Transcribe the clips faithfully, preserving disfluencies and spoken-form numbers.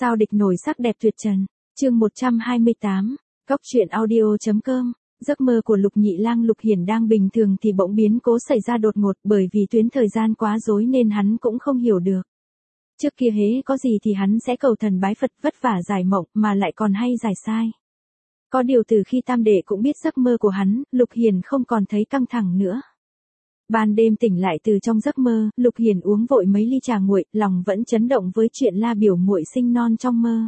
Sao địch nổi sắc đẹp tuyệt trần. Chương một trăm hai mươi tám. Cốc truyện audio chấm com. Giấc mơ của Lục Nhị Lang Lục Hiển đang bình thường thì bỗng biến cố xảy ra đột ngột, bởi vì tuyến thời gian quá rối nên hắn cũng không hiểu được. Trước kia hễ có gì thì hắn sẽ cầu thần bái Phật vất vả giải mộng mà lại còn hay giải sai. Có điều từ khi Tam Đệ cũng biết giấc mơ của hắn, Lục Hiển không còn thấy căng thẳng nữa. Ban đêm tỉnh lại từ trong giấc mơ, Lục Hiển uống vội mấy ly trà nguội, lòng vẫn chấn động với chuyện La biểu muội sinh non trong mơ.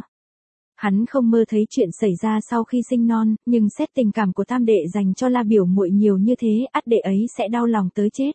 Hắn không mơ thấy chuyện xảy ra sau khi sinh non, nhưng xét tình cảm của Tam Đệ dành cho La biểu muội nhiều như thế, ắt đệ ấy sẽ đau lòng tới chết.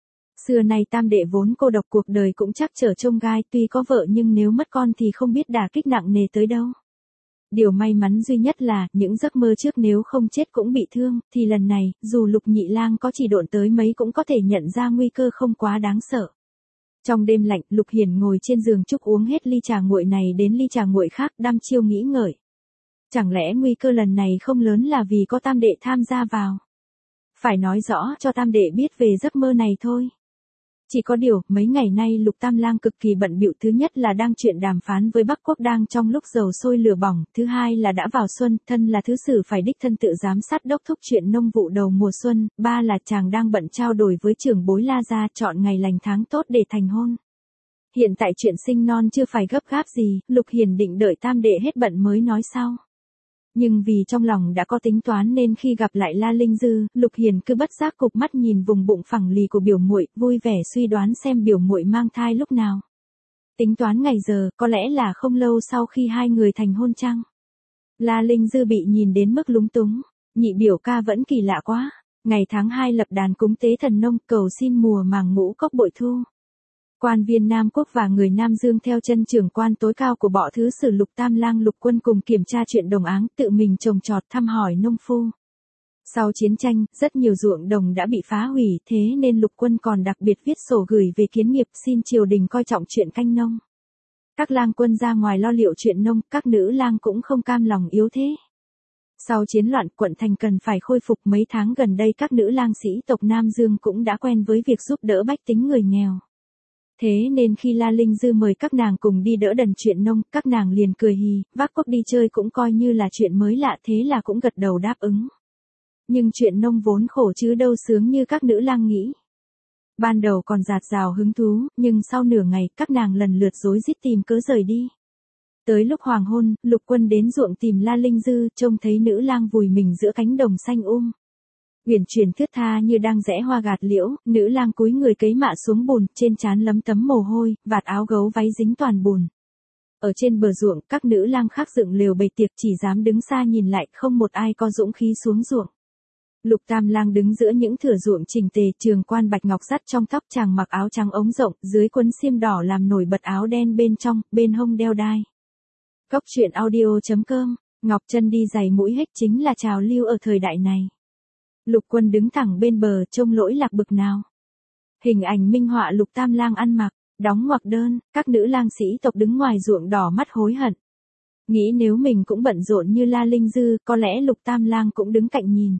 Xưa nay Tam Đệ vốn cô độc, cuộc đời cũng chắc trở chông gai, tuy có vợ nhưng nếu mất con thì không biết đả kích nặng nề tới đâu. Điều may mắn duy nhất là, những giấc mơ trước nếu không chết cũng bị thương, thì lần này, dù Lục Nhị Lang có chỉ độn tới mấy cũng có thể nhận ra nguy cơ không quá đáng sợ. Trong đêm lạnh, Lục Hiển ngồi trên giường trúc uống hết ly trà nguội này đến ly trà nguội khác, đăm chiêu nghĩ ngợi. Chẳng lẽ nguy cơ lần này không lớn là vì có Tam Đệ tham gia vào? Phải nói rõ cho Tam Đệ biết về giấc mơ này thôi. Chỉ có điều, mấy ngày nay Lục Tam Lang cực kỳ bận bịu, thứ nhất là đang chuyện đàm phán với Bắc Quốc đang trong lúc dầu sôi lửa bỏng, thứ hai là đã vào xuân, thân là thứ sử phải đích thân tự giám sát đốc thúc chuyện nông vụ đầu mùa xuân, ba là chàng đang bận trao đổi với trưởng bối La gia chọn ngày lành tháng tốt để thành hôn. Hiện tại chuyện sinh non chưa phải gấp gáp gì, Lục Hiển định đợi Tam Đệ hết bận mới nói sau. Nhưng vì trong lòng đã có tính toán nên khi gặp lại La Linh Dư, Lục Hiển cứ bất giác cụp mắt nhìn vùng bụng phẳng lì của biểu muội, vui vẻ suy đoán xem biểu muội mang thai lúc nào. Tính toán ngày giờ, có lẽ là không lâu sau khi hai người thành hôn chăng? La Linh Dư bị nhìn đến mức lúng túng, nhị biểu ca vẫn kỳ lạ quá, ngày tháng hai lập đàn cúng tế thần nông, cầu xin mùa màng ngũ cốc bội thu. Quan viên Nam Quốc và người Nam Dương theo chân trưởng quan tối cao của Bọ Thứ Sử Lục Tam Lang Lục Quân cùng kiểm tra chuyện đồng áng, tự mình trồng trọt thăm hỏi nông phu. Sau chiến tranh, rất nhiều ruộng đồng đã bị phá hủy, thế nên Lục Quân còn đặc biệt viết sổ gửi về kiến nghiệp xin triều đình coi trọng chuyện canh nông. Các lang quân ra ngoài lo liệu chuyện nông, các nữ lang cũng không cam lòng yếu thế. Sau chiến loạn, quận thành cần phải khôi phục, mấy tháng gần đây các nữ lang sĩ tộc Nam Dương cũng đã quen với việc giúp đỡ bách tính người nghèo. Thế nên khi La Linh Dư mời các nàng cùng đi đỡ đần chuyện nông, các nàng liền cười hì, vác quốc đi chơi cũng coi như là chuyện mới lạ, thế là cũng gật đầu đáp ứng. Nhưng chuyện nông vốn khổ chứ đâu sướng như các nữ lang nghĩ. Ban đầu còn dạt dào hứng thú, nhưng sau nửa ngày, các nàng lần lượt rối rít tìm cớ rời đi. Tới lúc hoàng hôn, Lục Quân đến ruộng tìm La Linh Dư, trông thấy nữ lang vùi mình giữa cánh đồng xanh um. Uyển chuyển thướt tha như đang rẽ hoa gạt liễu, nữ lang cúi người cấy mạ xuống bùn, trên trán lấm tấm mồ hôi, vạt áo gấu váy dính toàn bùn. Ở trên bờ ruộng, các nữ lang khác dựng lều bày tiệc, chỉ dám đứng xa nhìn lại, không một ai có dũng khí xuống ruộng. Lục Tam Lang đứng giữa những thửa ruộng chỉnh tề, trường quan bạch ngọc dắt trong tóc, chàng mặc áo trắng ống rộng, dưới quấn xiêm đỏ làm nổi bật áo đen bên trong, bên hông đeo đai. Cốc truyện audio chấm com. Ngọc chân đi giày mũi hếch chính là trào lưu ở thời đại này. Lục Quân đứng thẳng bên bờ, trông lỗi lạc bực nào. Hình ảnh minh họa Lục Tam Lang ăn mặc, đóng ngoặc đơn, các nữ lang sĩ tộc đứng ngoài ruộng đỏ mắt hối hận. Nghĩ nếu mình cũng bận rộn như La Linh Dư, có lẽ Lục Tam Lang cũng đứng cạnh nhìn.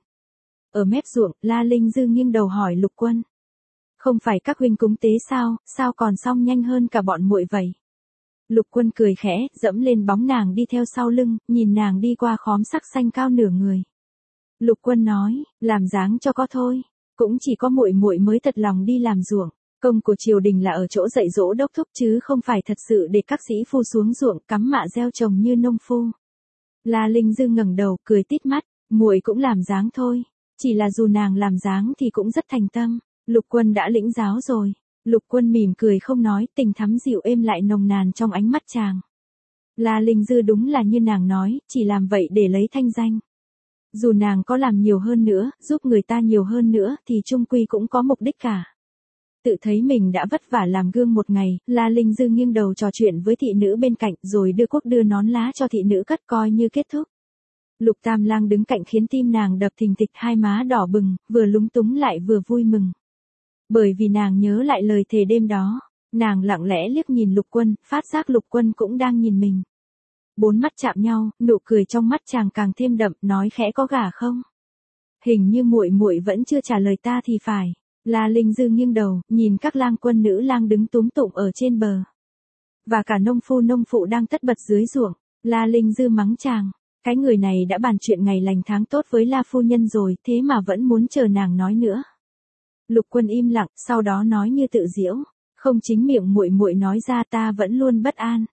Ở mép ruộng, La Linh Dư nghiêng đầu hỏi Lục Quân. Không phải các huynh cúng tế sao, sao còn xong nhanh hơn cả bọn muội vậy? Lục Quân cười khẽ, dẫm lên bóng nàng đi theo sau lưng, nhìn nàng đi qua khóm sắc xanh cao nửa người. Lục Quân nói, làm dáng cho có thôi, cũng chỉ có muội muội mới thật lòng đi làm ruộng, công của triều đình là ở chỗ dạy dỗ đốc thúc chứ không phải thật sự để các sĩ phu xuống ruộng cắm mạ gieo trồng như nông phu. La Linh Dư ngẩng đầu, cười tít mắt, muội cũng làm dáng thôi, chỉ là dù nàng làm dáng thì cũng rất thành tâm. Lục Quân đã lĩnh giáo rồi. Lục Quân mỉm cười không nói, tình thắm dịu êm lại nồng nàn trong ánh mắt chàng. La Linh Dư đúng là như nàng nói, chỉ làm vậy để lấy thanh danh. Dù nàng có làm nhiều hơn nữa, giúp người ta nhiều hơn nữa, thì chung quy cũng có mục đích cả. Tự thấy mình đã vất vả làm gương một ngày, La Linh Dư nghiêng đầu trò chuyện với thị nữ bên cạnh, rồi đưa quốc đưa nón lá cho thị nữ cất coi như kết thúc. Lục Tam Lang đứng cạnh khiến tim nàng đập thình thịch, hai má đỏ bừng, vừa lúng túng lại vừa vui mừng. Bởi vì nàng nhớ lại lời thề đêm đó, nàng lặng lẽ liếc nhìn Lục Quân, phát giác Lục Quân cũng đang nhìn mình. Bốn mắt chạm nhau, nụ cười trong mắt chàng càng thêm đậm, nói khẽ có gả không? Hình như muội muội vẫn chưa trả lời ta thì phải. La Linh Dư nghiêng đầu, nhìn các lang quân nữ lang đứng túm tụm ở trên bờ. Và cả nông phu nông phụ đang tất bật dưới ruộng. La Linh Dư mắng chàng. Cái người này đã bàn chuyện ngày lành tháng tốt với La phu nhân rồi, thế mà vẫn muốn chờ nàng nói nữa. Lục Quân im lặng, sau đó nói như tự giễu. Không chính miệng muội muội nói ra ta vẫn luôn bất an.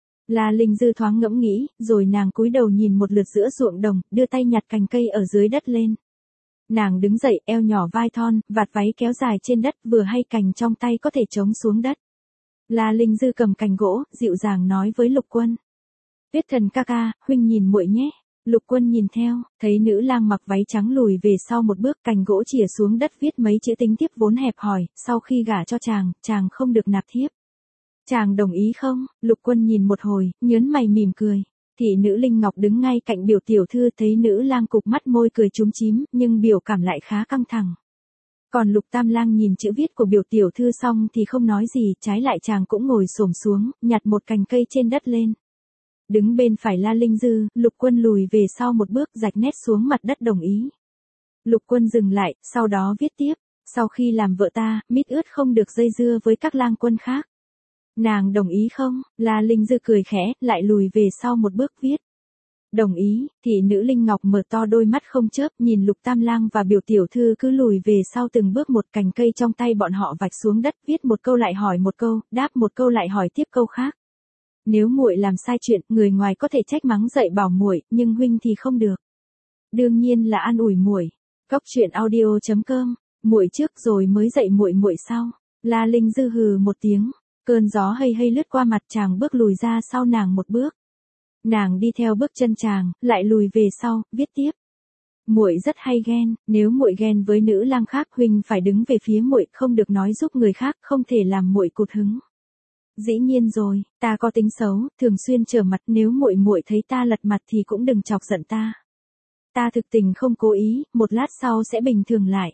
La Linh Dư thoáng ngẫm nghĩ, rồi nàng cúi đầu nhìn một lượt giữa ruộng đồng, đưa tay nhặt cành cây ở dưới đất lên. Nàng đứng dậy, eo nhỏ vai thon, vạt váy kéo dài trên đất, vừa hay cành trong tay có thể chống xuống đất. La Linh Dư cầm cành gỗ, dịu dàng nói với Lục Quân. Tuyết Thần ca ca, huynh nhìn muội nhé. Lục Quân nhìn theo, thấy nữ lang mặc váy trắng lùi về sau một bước, cành gỗ chìa xuống đất viết mấy chữ tính tiếp vốn hẹp hòi, sau khi gả cho chàng, chàng không được nạp thiếp. Chàng đồng ý không? Lục Quân nhìn một hồi, nhớn mày mỉm cười. Thị nữ Linh Ngọc đứng ngay cạnh biểu tiểu thư, thấy nữ lang cục mắt môi cười chúm chím, nhưng biểu cảm lại khá căng thẳng. Còn Lục Tam Lang nhìn chữ viết của biểu tiểu thư xong thì không nói gì, trái lại chàng cũng ngồi xổm xuống, nhặt một cành cây trên đất lên. Đứng bên phải La Linh Dư, Lục Quân lùi về sau một bước, rạch nét xuống mặt đất đồng ý. Lục Quân dừng lại, sau đó viết tiếp. Sau khi làm vợ ta, mít ướt không được dây dưa với các lang quân khác. Nàng đồng ý không? La Linh Dư cười khẽ, lại lùi về sau một bước viết. Đồng ý. Thị nữ Linh Ngọc mở to đôi mắt không chớp, nhìn Lục Tam Lang và biểu tiểu thư cứ lùi về sau từng bước, một cành cây trong tay bọn họ vạch xuống đất, viết một câu lại hỏi một câu, đáp một câu lại hỏi tiếp câu khác. Nếu muội làm sai chuyện, người ngoài có thể trách mắng dạy bảo muội, nhưng huynh thì không được. Đương nhiên là an ủi muội. Góc truyện audio chấm com. Muội trước rồi mới dạy muội muội sau. La Linh Dư hừ một tiếng. Cơn gió hây hây lướt qua mặt chàng, bước lùi ra sau nàng một bước. Nàng đi theo bước chân chàng, lại lùi về sau, viết tiếp. Muội rất hay ghen, nếu muội ghen với nữ lang khác, huynh phải đứng về phía muội, không được nói giúp người khác, không thể làm muội cụt hứng. Dĩ nhiên rồi, ta có tính xấu, thường xuyên trở mặt, nếu muội muội thấy ta lật mặt thì cũng đừng chọc giận ta. Ta thực tình không cố ý, một lát sau sẽ bình thường lại.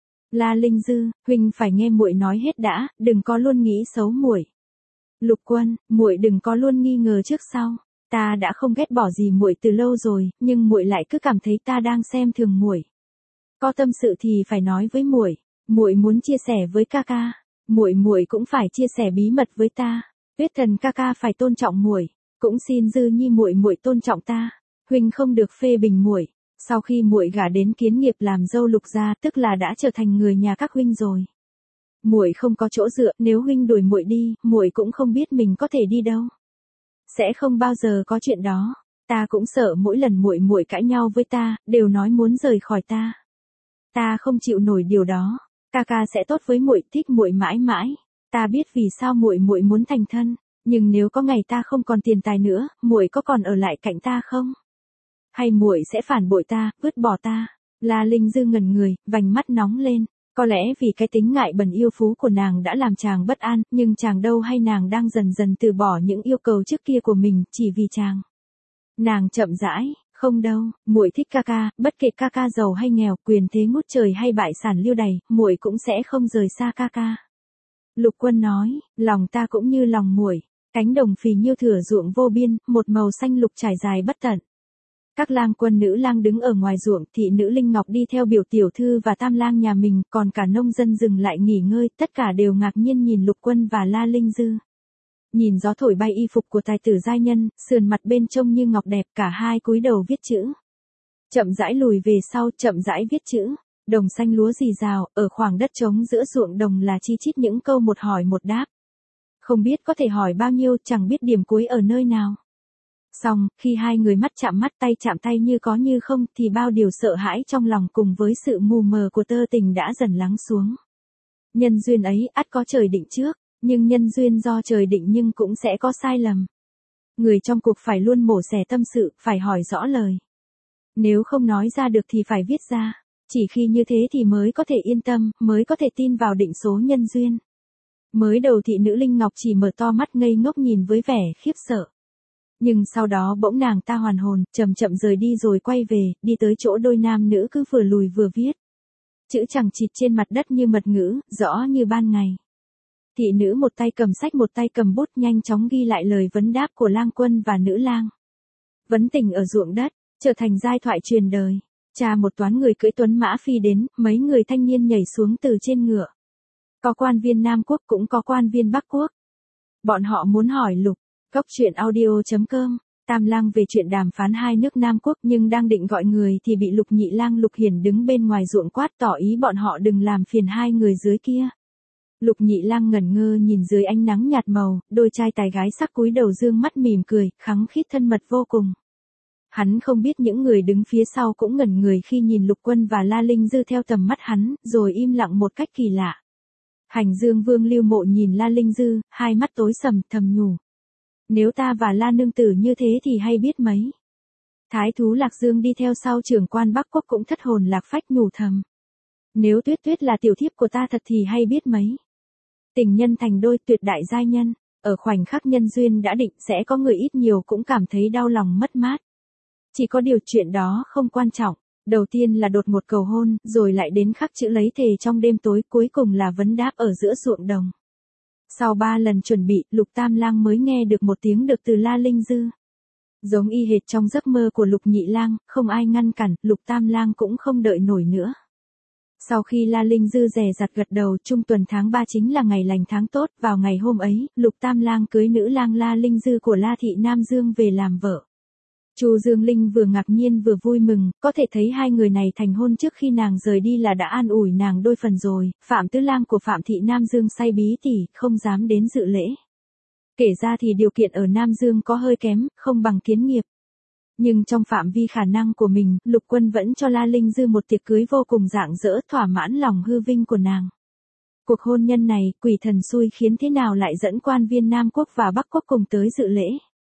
La Linh Dư, huynh phải nghe muội nói hết đã, đừng có luôn nghĩ xấu muội. Lục Quân, muội đừng có luôn nghi ngờ trước sau. Ta đã không ghét bỏ gì muội từ lâu rồi, nhưng muội lại cứ cảm thấy ta đang xem thường muội. Có tâm sự thì phải nói với muội, muội muốn chia sẻ với ca ca, muội muội cũng phải chia sẻ bí mật với ta. Tuyết Thần ca ca phải tôn trọng muội, cũng xin Dư Nhi muội muội tôn trọng ta. Huynh không được phê bình muội. Sau khi muội gả đến Kiến Nghiệp làm dâu Lục gia, tức là đã trở thành người nhà các huynh rồi. Muội không có chỗ dựa, nếu huynh đuổi muội đi, muội cũng không biết mình có thể đi đâu. Sẽ không bao giờ có chuyện đó. Ta cũng sợ mỗi lần muội muội cãi nhau với ta, đều nói muốn rời khỏi ta. Ta không chịu nổi điều đó. Ca ca sẽ tốt với muội, thích muội mãi mãi. Ta biết vì sao muội muội muốn thành thân, nhưng nếu có ngày ta không còn tiền tài nữa, muội có còn ở lại cạnh ta không? Hay muội sẽ phản bội ta, vứt bỏ ta? La Linh Dư ngẩn người, vành mắt nóng lên. Có lẽ vì cái tính ngại bẩn yêu phú của nàng đã làm chàng bất an, nhưng chàng đâu hay nàng đang dần dần từ bỏ những yêu cầu trước kia của mình, chỉ vì chàng. Nàng chậm rãi, không đâu, muội thích ca ca, bất kể ca ca giàu hay nghèo, quyền thế ngút trời hay bại sản liêu đầy, muội cũng sẽ không rời xa ca ca. Lục Quân nói, lòng ta cũng như lòng muội, cánh đồng phì nhiêu thửa ruộng vô biên, một màu xanh lục trải dài bất tận. Các lang quân nữ lang đứng ở ngoài ruộng, thị nữ Linh Ngọc đi theo biểu tiểu thư và Tam Lang nhà mình, còn cả nông dân dừng lại nghỉ ngơi, tất cả đều ngạc nhiên nhìn Lục Quân và La Linh Dư. Nhìn gió thổi bay y phục của tài tử giai nhân, sườn mặt bên trông như ngọc đẹp, cả hai cúi đầu viết chữ. Chậm rãi lùi về sau, chậm rãi viết chữ. Đồng xanh lúa rì rào, ở khoảng đất trống giữa ruộng đồng là chi chít những câu một hỏi một đáp. Không biết có thể hỏi bao nhiêu, chẳng biết điểm cuối ở nơi nào. Xong, khi hai người mắt chạm mắt, tay chạm tay như có như không, thì bao điều sợ hãi trong lòng cùng với sự mù mờ của tơ tình đã dần lắng xuống. Nhân duyên ấy, ắt có trời định trước, nhưng nhân duyên do trời định nhưng cũng sẽ có sai lầm. Người trong cuộc phải luôn mổ xẻ tâm sự, phải hỏi rõ lời. Nếu không nói ra được thì phải viết ra. Chỉ khi như thế thì mới có thể yên tâm, mới có thể tin vào định số nhân duyên. Mới đầu thị nữ Linh Ngọc chỉ mở to mắt ngây ngốc nhìn với vẻ khiếp sợ. Nhưng sau đó bỗng nàng ta hoàn hồn, chậm chậm rời đi rồi quay về, đi tới chỗ đôi nam nữ cứ vừa lùi vừa viết. Chữ chằng chịt trên mặt đất như mật ngữ, rõ như ban ngày. Thị nữ một tay cầm sách một tay cầm bút nhanh chóng ghi lại lời vấn đáp của lang quân và nữ lang. Vấn tình ở ruộng đất, trở thành giai thoại truyền đời. Cha một toán người cưỡi tuấn mã phi đến, mấy người thanh niên nhảy xuống từ trên ngựa. Có quan viên Nam Quốc cũng có quan viên Bắc Quốc. Bọn họ muốn hỏi Lục. Góc chuyện audio.com. Tam Lang về chuyện đàm phán hai nước Nam Quốc nhưng đang định gọi người thì bị Lục Nhị Lang Lục Hiển đứng bên ngoài ruộng quát tỏ ý bọn họ đừng làm phiền hai người dưới kia. Lục Nhị Lang ngẩn ngơ nhìn dưới ánh nắng nhạt màu, đôi trai tài gái sắc cúi đầu dương mắt mỉm cười, khắng khít thân mật vô cùng. Hắn không biết những người đứng phía sau cũng ngẩn người khi nhìn Lục Quân và La Linh Dư theo tầm mắt hắn, rồi im lặng một cách kỳ lạ. Hành Dương Vương Lưu Mộ nhìn La Linh Dư, hai mắt tối sầm, thầm nhủ. Nếu ta và La nương tử như thế thì hay biết mấy. Thái thú Lạc Dương đi theo sau trưởng quan Bắc Quốc cũng thất hồn lạc phách nhủ thầm. Nếu Tuyết Tuyết là tiểu thiếp của ta thật thì hay biết mấy. Tình nhân thành đôi, tuyệt đại giai nhân, ở khoảnh khắc nhân duyên đã định sẽ có người ít nhiều cũng cảm thấy đau lòng mất mát. Chỉ có điều chuyện đó không quan trọng, đầu tiên là đột ngột cầu hôn, rồi lại đến khắc chữ lấy thề trong đêm tối, cuối cùng là vấn đáp ở giữa ruộng đồng. Sau ba lần chuẩn bị, Lục Tam Lang mới nghe được một tiếng được từ La Linh Dư. Giống y hệt trong giấc mơ của Lục Nhị Lang, không ai ngăn cản, Lục Tam Lang cũng không đợi nổi nữa. Sau khi La Linh Dư dè dặt gật đầu, trung tuần tháng ba chính là ngày lành tháng tốt, vào ngày hôm ấy, Lục Tam Lang cưới nữ lang La Linh Dư của La thị Nam Dương về làm vợ. Chu Dương Linh vừa ngạc nhiên vừa vui mừng, có thể thấy hai người này thành hôn trước khi nàng rời đi là đã an ủi nàng đôi phần rồi. Phạm Tứ Lang của Phạm thị Nam Dương say bí tỉ, không dám đến dự lễ. Kể ra thì điều kiện ở Nam Dương có hơi kém, không bằng Kiến Nghiệp. Nhưng trong phạm vi khả năng của mình, Lục Quân vẫn cho La Linh Dư một tiệc cưới vô cùng rạng rỡ, thỏa mãn lòng hư vinh của nàng. Cuộc hôn nhân này, quỷ thần xui khiến thế nào lại dẫn quan viên Nam Quốc và Bắc Quốc cùng tới dự lễ.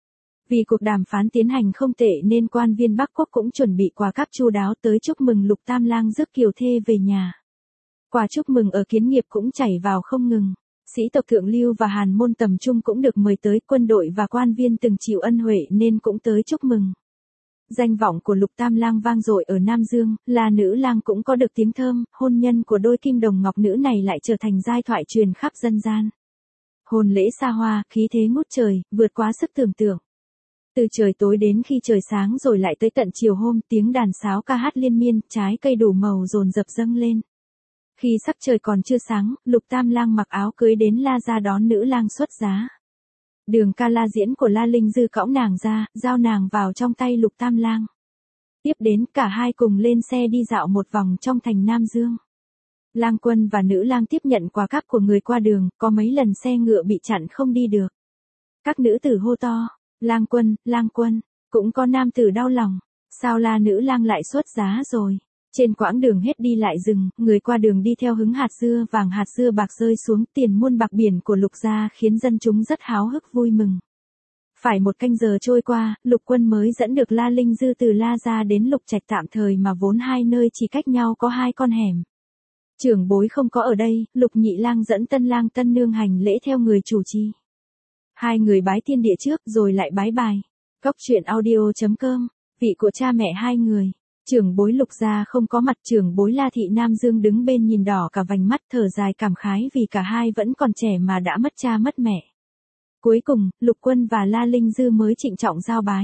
Vì cuộc đàm phán tiến hành không tệ nên quan viên Bắc Quốc cũng chuẩn bị quà cáp chu đáo tới chúc mừng Lục Tam Lang rước kiều thê về nhà. Quà chúc mừng ở Kiến Nghiệp cũng chảy vào không ngừng. Sĩ tộc Thượng Lưu và Hàn Môn tầm trung cũng được mời tới, quân đội và quan viên từng chịu ân huệ nên cũng tới chúc mừng. Danh vọng của Lục Tam Lang vang dội ở Nam Dương, là nữ lang cũng có được tiếng thơm, hôn nhân của đôi kim đồng ngọc nữ này lại trở thành giai thoại truyền khắp dân gian. Hôn lễ xa hoa, khí thế ngút trời, vượt quá sức tưởng tượng. Từ trời tối đến khi trời sáng rồi lại tới tận chiều hôm, tiếng đàn sáo ca hát liên miên, trái cây đủ màu dồn dập dâng lên. Khi sắc trời còn chưa sáng, Lục Tam Lang mặc áo cưới đến La gia đón nữ lang xuất giá. Đường ca la diễn của La Linh Dư cõng nàng ra, giao nàng vào trong tay Lục Tam Lang. Tiếp đến cả hai cùng lên xe đi dạo một vòng trong thành Nam Dương. Lang Quân và nữ lang tiếp nhận quà cáp của người qua đường, có mấy lần xe ngựa bị chặn không đi được. Các nữ tử hô to, Lang Quân, Lang Quân, cũng có nam tử đau lòng, sao La nữ lang lại xuất giá rồi. Trên quãng đường hết đi lại rừng, người qua đường đi theo hứng hạt dưa vàng hạt dưa bạc rơi xuống, tiền muôn bạc biển của Lục gia khiến dân chúng rất háo hức vui mừng. Phải một canh giờ trôi qua, Lục Quân mới dẫn được La Linh Dư từ La gia đến Lục Trạch tạm thời mà vốn hai nơi chỉ cách nhau có hai con hẻm. Trưởng bối không có ở đây, Lục Nhị Lang dẫn tân lang tân nương hành lễ theo người chủ trì. Hai người bái thiên địa trước rồi lại bái bài. Góc chuyện audio.com, vị của cha mẹ hai người. Trưởng bối Lục gia không có mặt, trưởng bối La thị Nam Dương đứng bên nhìn đỏ cả vành mắt, thở dài cảm khái vì cả hai vẫn còn trẻ mà đã mất cha mất mẹ. Cuối cùng, Lục Quân và La Linh Dư mới trịnh trọng giao bái.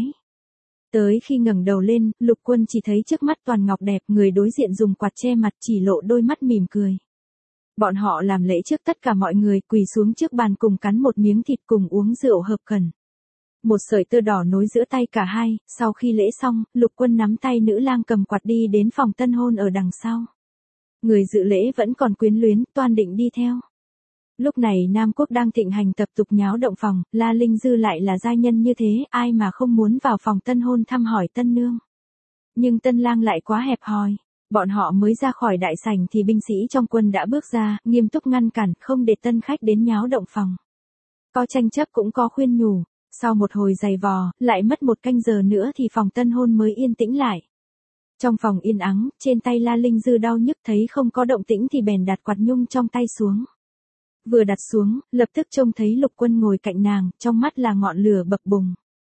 Tới khi ngẩng đầu lên, Lục Quân chỉ thấy trước mắt toàn ngọc đẹp, người đối diện dùng quạt che mặt chỉ lộ đôi mắt mỉm cười. Bọn họ làm lễ trước tất cả mọi người, quỳ xuống trước bàn cùng cắn một miếng thịt cùng uống rượu hợp cần. Một sợi tơ đỏ nối giữa tay cả hai, sau khi lễ xong, Lục Quân nắm tay nữ lang cầm quạt đi đến phòng tân hôn ở đằng sau. Người dự lễ vẫn còn quyến luyến, toan định đi theo. Lúc này Nam Quốc đang thịnh hành tập tục nháo động phòng, La Linh Dư lại là giai nhân như thế, ai mà không muốn vào phòng tân hôn thăm hỏi tân nương. Nhưng tân lang lại quá hẹp hòi. Bọn họ mới ra khỏi đại sảnh thì binh sĩ trong quân đã bước ra, nghiêm túc ngăn cản, không để tân khách đến nháo động phòng. Có tranh chấp cũng có khuyên nhủ. Sau một hồi giày vò, lại mất một canh giờ nữa thì phòng tân hôn mới yên tĩnh lại. Trong phòng yên ắng, trên tay La Linh Dư đau nhức, thấy không có động tĩnh thì bèn đặt quạt nhung trong tay xuống. Vừa đặt xuống, lập tức trông thấy Lục Quân ngồi cạnh nàng, trong mắt là ngọn lửa bập bùng.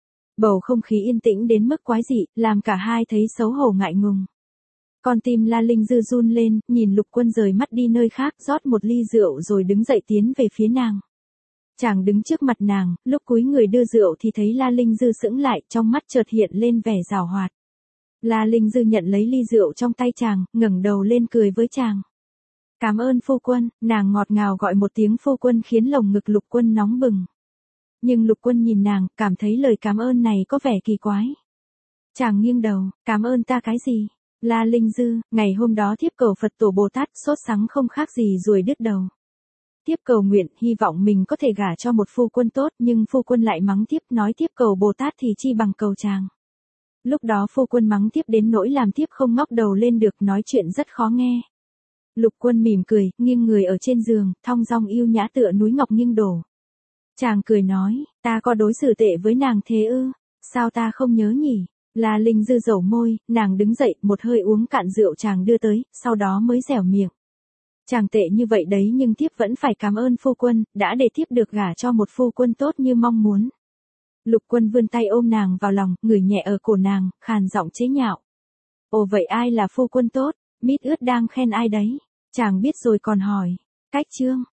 Bầu không khí yên tĩnh đến mức quái dị, làm cả hai thấy xấu hổ ngại ngùng. Con tim La Linh Dư run lên, nhìn Lục Quân rời mắt đi nơi khác, rót một ly rượu rồi đứng dậy tiến về phía nàng. Chàng đứng trước mặt nàng, lúc cúi người đưa rượu thì thấy La Linh Dư sững lại, trong mắt chợt hiện lên vẻ giảo hoạt. La Linh Dư nhận lấy ly rượu trong tay chàng, ngẩng đầu lên cười với chàng. Cảm ơn phu quân, nàng ngọt ngào gọi một tiếng phu quân khiến lồng ngực Lục Quân nóng bừng. Nhưng Lục Quân nhìn nàng, cảm thấy lời cảm ơn này có vẻ kỳ quái. Chàng nghiêng đầu, cảm ơn ta cái gì? La Linh Dư, ngày hôm đó thiếp cầu Phật Tổ Bồ Tát sốt sắng không khác gì ruồi đứt đầu. Thiếp cầu nguyện, hy vọng mình có thể gả cho một phu quân tốt, nhưng phu quân lại mắng thiếp, nói thiếp cầu Bồ Tát thì chi bằng cầu chàng. Lúc đó phu quân mắng thiếp đến nỗi làm thiếp không ngóc đầu lên được, nói chuyện rất khó nghe. Lục Quân mỉm cười, nghiêng người ở trên giường, thong dong yêu nhã tựa núi ngọc nghiêng đổ. Chàng cười nói, ta có đối xử tệ với nàng thế ư? Sao ta không nhớ nhỉ? La Linh Dư dầu môi, nàng đứng dậy, một hơi uống cạn rượu chàng đưa tới, sau đó mới dẻo miệng. Chàng tệ như vậy đấy nhưng thiếp vẫn phải cảm ơn phu quân, đã để thiếp được gả cho một phu quân tốt như mong muốn. Lục Quân vươn tay ôm nàng vào lòng, ngửi nhẹ ở cổ nàng, khàn giọng chế nhạo. Ồ vậy ai là phu quân tốt? Mít ướt đang khen ai đấy? Chàng biết rồi còn hỏi. Cách chương.